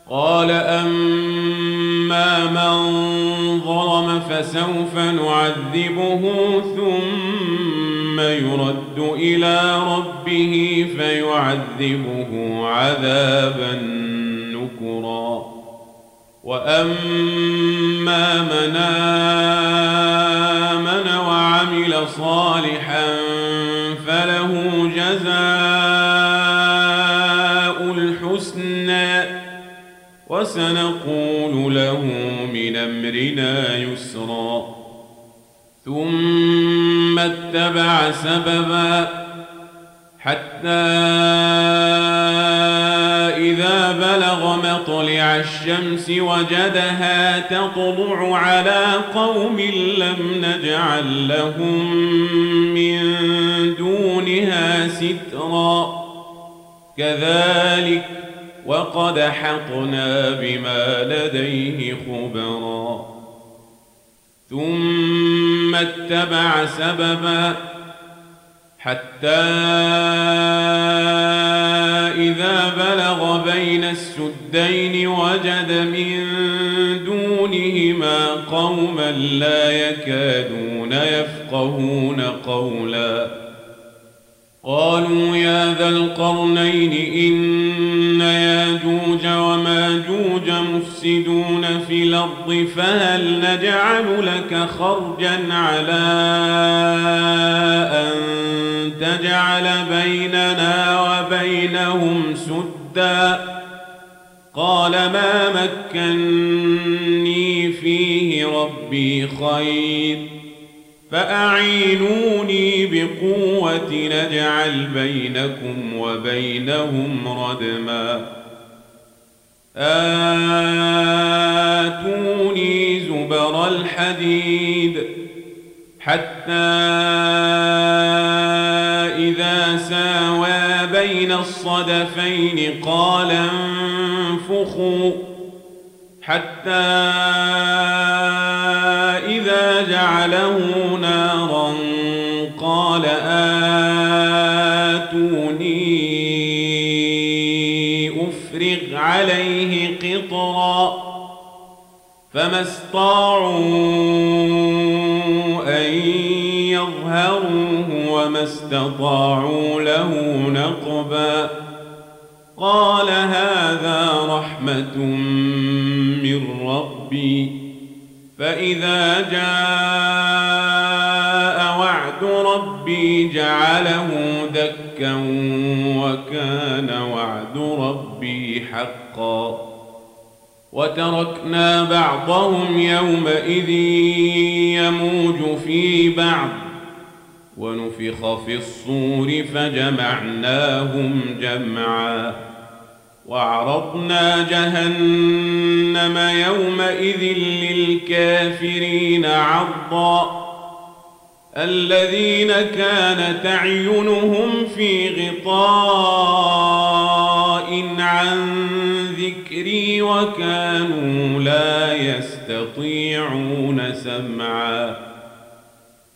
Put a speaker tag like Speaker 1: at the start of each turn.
Speaker 1: قال أما من ظلم فسوف نعذبه ثم يرد إلى ربه فيعذبه عذابا نكرا وأما من آمن وعمل صالحا فله جزاء الحسنى وسنقول له من أمرنا يسرا ثم اتبع سببا حتى إذا بلغ مطلع الشمس وجدها تطلع على قوم لم نجعل لهم من دونها سترا كذلك وقد حقنا بما لديه خبرا ثم اتبع سببا حتى إذا بلغ بين السدين وجد من دونهما قوما لا يكادون يفقهون قولا قالوا يا ذا القرنين إن ياجوج وماجوج مفسدون في الأرض فهل نجعل لك خرجا على أن تجعل بيننا وبينهم سدا قال ما مكني فيه ربي خير فأعينوني بقوة نجعل بينكم وبينهم ردما آتوني زبر الحديد حتى إذا ساوى بين الصدفين قال انفخوا حتى إذا جعله نارا قال آتوني أفرغ عليه قطرا فما استطاعوا أن يظهروه وما استطاعوا له نقبا قال هذا رحمة من ربي فإذا جاء وعد ربي جعله دكا وكان وعد ربي حقا وتركنا بعضهم يومئذ يموج في بعض ونفخ في الصور فجمعناهم جمعا وعرضنا جهنم يومئذ للكافرين عرضا الذين كانت أعينهم في غطاء عن ذكري وكانوا لا يستطيعون سمعا